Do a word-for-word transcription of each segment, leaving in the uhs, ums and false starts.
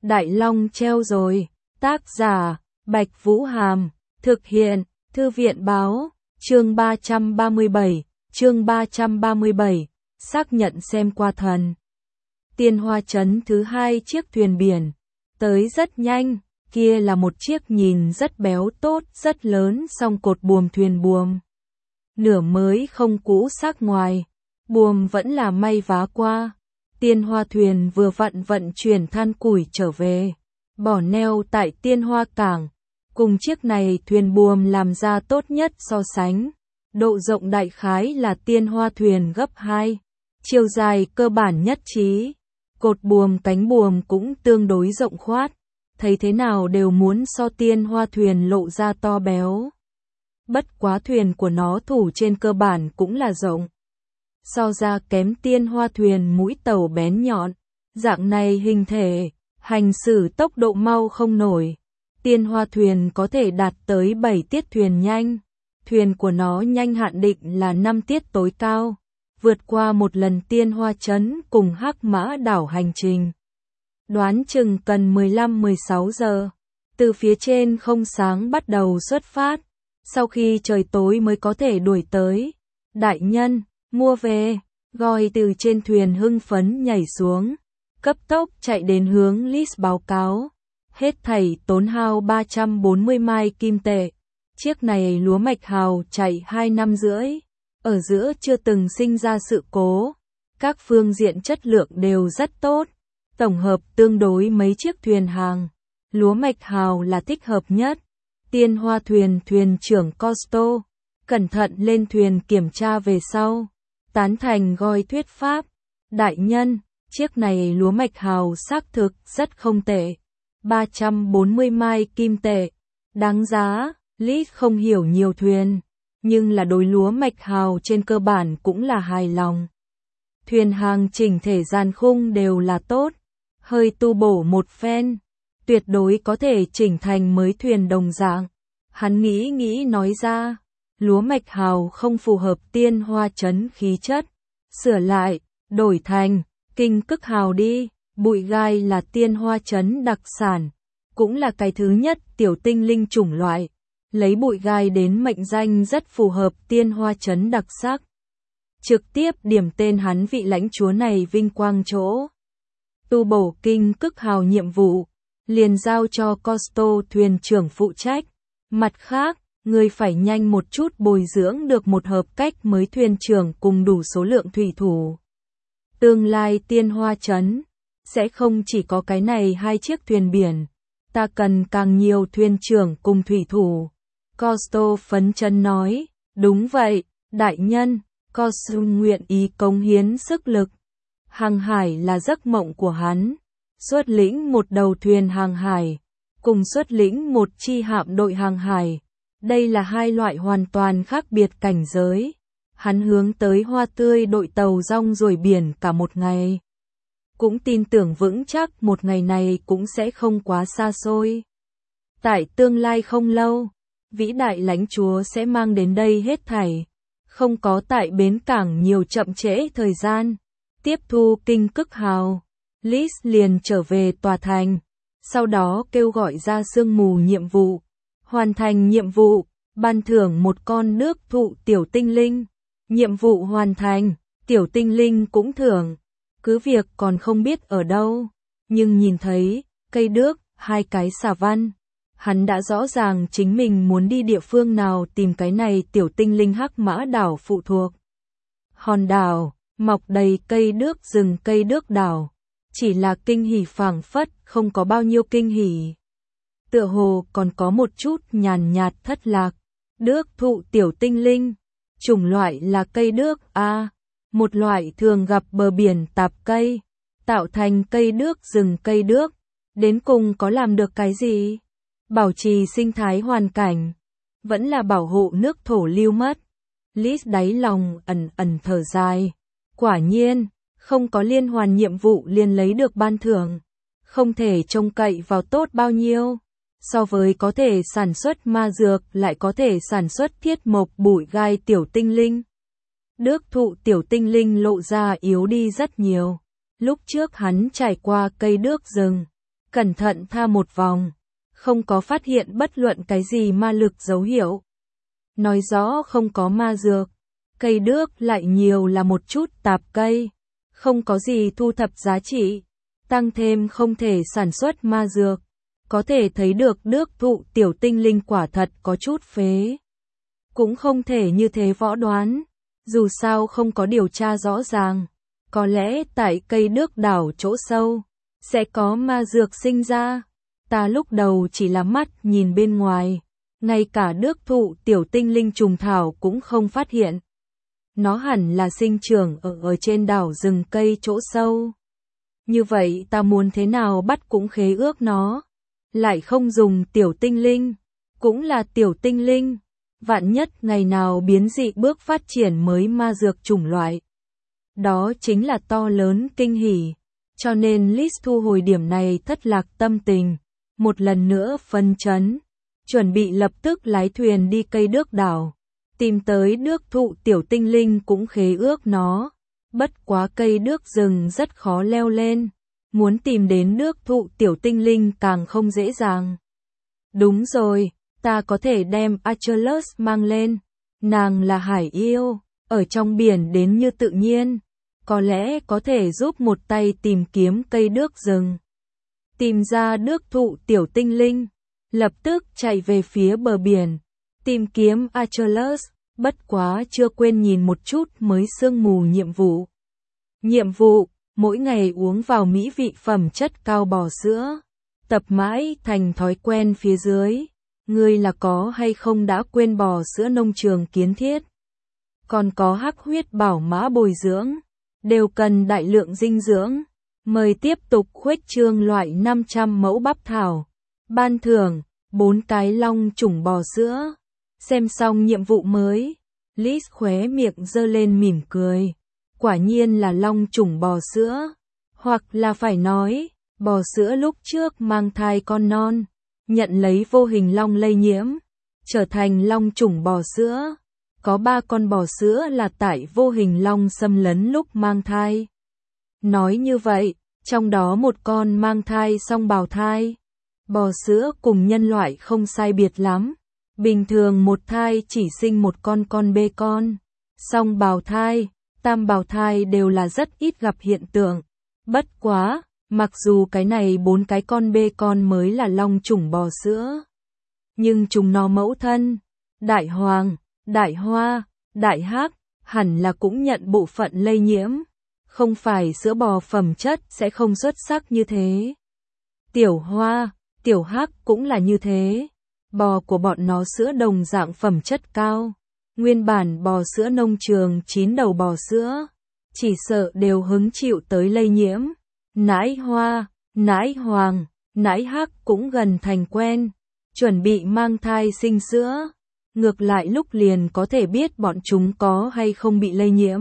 Đại Long treo rồi. Tác giả, Bạch Vũ Hàm. Thực hiện, Thư viện Báo. Chương ba trăm ba mươi bảy. Chương ba trăm ba mươi bảy. Xác nhận xem qua thần. Tiên Hoa Trấn thứ hai chiếc thuyền biển. Tới rất nhanh, kia là một chiếc nhìn rất béo tốt, rất lớn song cột buồm thuyền buồm. Nửa mới không cũ xác ngoài, buồm vẫn là may vá qua. Tiên Hoa thuyền vừa vặn vận chuyển than củi trở về, bỏ neo tại Tiên Hoa cảng. Cùng chiếc này thuyền buồm làm ra tốt nhất so sánh. Độ rộng đại khái là Tiên Hoa thuyền gấp hai, chiều dài cơ bản nhất trí. Cột buồm cánh buồm cũng tương đối rộng khoát, thấy thế nào đều muốn so Tiên Hoa thuyền lộ ra to béo. Bất quá thuyền của nó thủ trên cơ bản cũng là rộng, so ra kém Tiên Hoa thuyền mũi tàu bén nhọn. Dạng này hình thể, hành xử tốc độ mau không nổi. Tiên Hoa thuyền có thể đạt tới bảy tiết thuyền nhanh. Thuyền của nó nhanh hạn định là năm tiết tối cao, vượt qua một lần Tiên Hoa Trấn cùng Hắc Mã đảo hành trình. Đoán chừng cần mười lăm mười sáu giờ, từ phía trên không sáng bắt đầu xuất phát, sau khi trời tối mới có thể đuổi tới. Đại nhân, mua về, Goi từ trên thuyền hưng phấn nhảy xuống, cấp tốc chạy đến hướng Lis báo cáo. Hết thảy tốn hao ba trăm bốn mươi mai kim tệ. Chiếc này lúa mạch hào chạy hai năm rưỡi, ở giữa chưa từng sinh ra sự cố. Các phương diện chất lượng đều rất tốt. Tổng hợp tương đối mấy chiếc thuyền hàng, lúa mạch hào là thích hợp nhất. Tiên Hoa thuyền thuyền trưởng Costo cẩn thận lên thuyền kiểm tra về sau, tán thành Goi thuyết pháp. Đại nhân, chiếc này lúa mạch hào xác thực rất không tệ. ba trăm bốn mươi mai kim tệ, đáng giá. Lis không hiểu nhiều thuyền, nhưng là đối lúa mạch hào trên cơ bản cũng là hài lòng. Thuyền hàng chỉnh thể gian khung đều là tốt, hơi tu bổ một phen, tuyệt đối có thể chỉnh thành mới thuyền đồng dạng. Hắn nghĩ nghĩ nói ra, lúa mạch hào không phù hợp Tiên Hoa Trấn khí chất, sửa lại, đổi thành Kinh Cức hào đi. Bụi gai là Tiên Hoa Trấn đặc sản, cũng là cái thứ nhất tiểu tinh linh chủng loại. Lấy bụi gai đến mệnh danh rất phù hợp Tiên Hoa Trấn đặc sắc. Trực tiếp điểm tên hắn vị lãnh chúa này vinh quang chỗ. Tu bổ Kinh Cức hào nhiệm vụ, liền giao cho Costo thuyền trưởng phụ trách. Mặt khác, người phải nhanh một chút bồi dưỡng được một hợp cách mới thuyền trưởng cùng đủ số lượng thủy thủ. Tương lai Tiên Hoa Trấn sẽ không chỉ có cái này hai chiếc thuyền biển, ta cần càng nhiều thuyền trưởng cùng thủy thủ. Costo phấn chấn nói, đúng vậy, đại nhân. Costo nguyện ý cống hiến sức lực. Hàng hải là giấc mộng của hắn. Xuất lĩnh một đầu thuyền hàng hải, cùng xuất lĩnh một chi hạm đội hàng hải. Đây là hai loại hoàn toàn khác biệt cảnh giới. Hắn hướng tới hoa tươi đội tàu rong ruổi biển cả một ngày. Cũng tin tưởng vững chắc một ngày này cũng sẽ không quá xa xôi. Tại tương lai không lâu, vĩ đại lãnh chúa sẽ mang đến đây hết thảy. Không có tại bến cảng nhiều chậm trễ thời gian. Tiếp thu Kinh Cức hào, Lis liền trở về tòa thành. Sau đó kêu gọi ra sương mù nhiệm vụ. Hoàn thành nhiệm vụ, ban thưởng một con nước thụ tiểu tinh linh. Nhiệm vụ hoàn thành, tiểu tinh linh cũng thưởng. Cứ việc còn không biết ở đâu, nhưng nhìn thấy cây đước, hai cái xà văn, hắn đã rõ ràng chính mình muốn đi địa phương nào tìm cái này tiểu tinh linh Hắc Mã đảo phụ thuộc. Hòn đảo, mọc đầy cây đước rừng cây đước đảo, chỉ là kinh hỉ phảng phất, không có bao nhiêu kinh hỉ. Tựa hồ còn có một chút nhàn nhạt thất lạc. Đước thụ tiểu tinh linh, chủng loại là cây đước a, một loại thường gặp bờ biển tạp cây, tạo thành cây đước rừng cây đước, đến cùng có làm được cái gì? Bảo trì sinh thái hoàn cảnh, vẫn là bảo hộ nước thổ lưu mất. Lis đáy lòng ẩn ẩn thở dài, quả nhiên, không có liên hoàn nhiệm vụ liền lấy được ban thưởng, không thể trông cậy vào tốt bao nhiêu. So với có thể sản xuất ma dược lại có thể sản xuất thiết mộc bụi gai tiểu tinh linh. Đước thụ tiểu tinh linh lộ ra yếu đi rất nhiều. Lúc trước hắn trải qua cây đước rừng, cẩn thận tha một vòng, không có phát hiện bất luận cái gì ma lực dấu hiệu. Nói rõ không có ma dược, cây đước lại nhiều là một chút tạp cây, không có gì thu thập giá trị, tăng thêm không thể sản xuất ma dược, có thể thấy được đước thụ tiểu tinh linh quả thật có chút phế. Cũng không thể như thế võ đoán, dù sao không có điều tra rõ ràng, có lẽ tại cây đước đảo chỗ sâu, sẽ có ma dược sinh ra. Ta lúc đầu chỉ là mắt nhìn bên ngoài, ngay cả đước thụ tiểu tinh linh trùng thảo cũng không phát hiện. Nó hẳn là sinh trưởng ở, ở trên đảo rừng cây chỗ sâu. Như vậy ta muốn thế nào bắt cũng khế ước nó. Lại không dùng tiểu tinh linh, cũng là tiểu tinh linh. Vạn nhất ngày nào biến dị bước phát triển mới ma dược chủng loại. Đó chính là to lớn kinh hỉ. Cho nên Liz thu hồi điểm này thất lạc tâm tình. Một lần nữa phân chấn. Chuẩn bị lập tức lái thuyền đi cây đước đảo. Tìm tới đước thụ tiểu tinh linh cũng khế ước nó. Bất quá cây đước rừng rất khó leo lên. Muốn tìm đến đước thụ tiểu tinh linh càng không dễ dàng. Đúng rồi, ta có thể đem Achilles mang lên. Nàng là hải yêu, ở trong biển đến như tự nhiên. Có lẽ có thể giúp một tay tìm kiếm cây đước rừng. Tìm ra đước thụ tiểu tinh linh. Lập tức chạy về phía bờ biển. Tìm kiếm Achilles, bất quá chưa quên nhìn một chút mới sương mù nhiệm vụ. Nhiệm vụ, mỗi ngày uống vào mỹ vị phẩm chất cao bò sữa. Tập mãi thành thói quen phía dưới. Ngươi là có hay không đã quên bò sữa nông trường kiến thiết. Còn có hắc huyết bảo mã bồi dưỡng. Đều cần đại lượng dinh dưỡng. Mời tiếp tục khuếch trương loại năm trăm mẫu bắp thảo. Ban thưởng, bốn cái long chủng bò sữa. Xem xong nhiệm vụ mới, Liz khóe miệng giơ lên mỉm cười. Quả nhiên là long chủng bò sữa. Hoặc là phải nói, bò sữa lúc trước mang thai con non, nhận lấy vô hình long lây nhiễm, trở thành long chủng bò sữa. Có ba con bò sữa là tại vô hình long xâm lấn lúc mang thai. Nói như vậy, trong đó một con mang thai song bào thai. Bò sữa cùng nhân loại không sai biệt lắm. Bình thường một thai chỉ sinh một con con bê con. Song bào thai, tam bào thai đều là rất ít gặp hiện tượng. Bất quá, mặc dù cái này bốn cái con bê con mới là long chủng bò sữa. Nhưng chúng nó mẫu thân, đại hoàng, đại hoa, đại hắc, hẳn là cũng nhận bộ phận lây nhiễm. Không phải sữa bò phẩm chất sẽ không xuất sắc như thế. Tiểu hoa, tiểu hắc cũng là như thế. Bò của bọn nó sữa đồng dạng phẩm chất cao. Nguyên bản bò sữa nông trường chín đầu bò sữa. Chỉ sợ đều hứng chịu tới lây nhiễm. Nãi hoa, nãi hoàng, nãi hắc cũng gần thành quen. Chuẩn bị mang thai sinh sữa. Ngược lại lúc liền có thể biết bọn chúng có hay không bị lây nhiễm.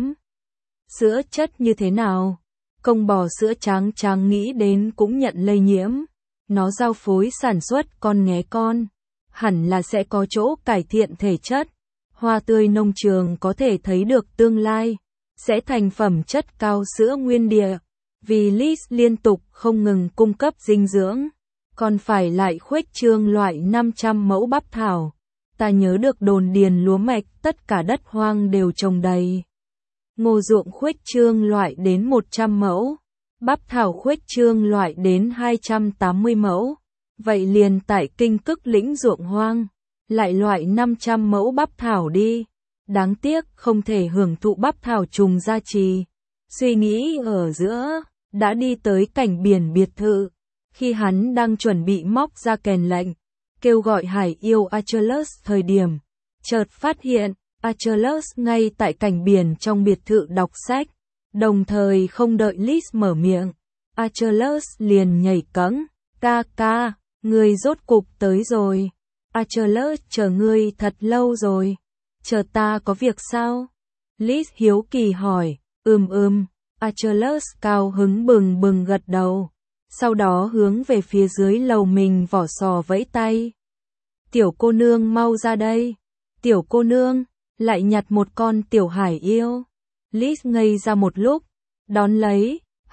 Sữa chất như thế nào? Công bò sữa trắng trắng nghĩ đến cũng nhận lây nhiễm. Nó giao phối sản xuất con nghé con. Hẳn là sẽ có chỗ cải thiện thể chất. Hoa tươi nông trường có thể thấy được tương lai. Sẽ thành phẩm chất cao sữa nguyên địa. Vì Liz liên tục không ngừng cung cấp dinh dưỡng. Còn phải lại khuếch trương loại năm trăm mẫu bắp thảo. Ta nhớ được đồn điền lúa mạch tất cả đất hoang đều trồng đầy. Ngô ruộng khuếch trương loại đến một trăm mẫu. Bắp thảo khuếch trương loại đến hai trăm tám mươi mẫu. Vậy liền tại kinh cức lĩnh ruộng hoang. Lại loại năm trăm mẫu bắp thảo đi. Đáng tiếc không thể hưởng thụ bắp thảo trùng gia trì. Suy nghĩ ở giữa, đã đi tới cảnh biển biệt thự. Khi hắn đang chuẩn bị móc ra kèn lệnh, kêu gọi hải yêu Achilles thời điểm. Chợt phát hiện, Achilles ngay tại cảnh biển trong biệt thự đọc sách. Đồng thời không đợi Liz mở miệng. Achilles liền nhảy cẫng. Ca ca, ngươi rốt cục tới rồi. Achilles chờ ngươi thật lâu rồi. Chờ ta có việc sao? Liz hiếu kỳ hỏi. Ừm ừm. Achilles cao hứng bừng bừng gật đầu. Sau đó hướng về phía dưới lầu mình vỏ sò vẫy tay. Tiểu cô nương mau ra đây. Tiểu cô nương, lại nhặt một con tiểu hải yêu. Liz ngây ra một lúc. Đón lấy,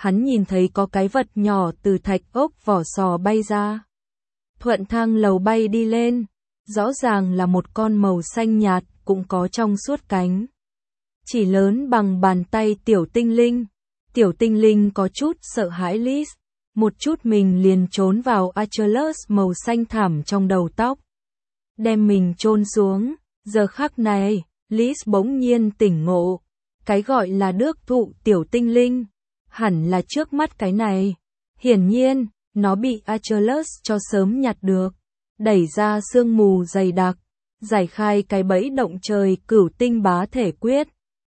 hắn nhìn thấy có cái vật nhỏ từ thạch ốc vỏ sò bay ra. Thuận thang lầu bay đi lên, rõ ràng là một con màu xanh nhạt, cũng có trong suốt cánh. Chỉ lớn bằng bàn tay tiểu tinh linh. Tiểu tinh linh có chút sợ hãi Liz, một chút mình liền trốn vào Achilles màu xanh thẳm trong đầu tóc. Đem mình chôn xuống, giờ khắc này, Liz bỗng nhiên tỉnh ngộ. Cái gọi là đước thụ tiểu tinh linh, hẳn là trước mắt cái này. Hiển nhiên, nó bị Achilles cho sớm nhặt được, đẩy ra sương mù dày đặc, giải khai cái bẫy động trời cửu tinh bá thể quyết.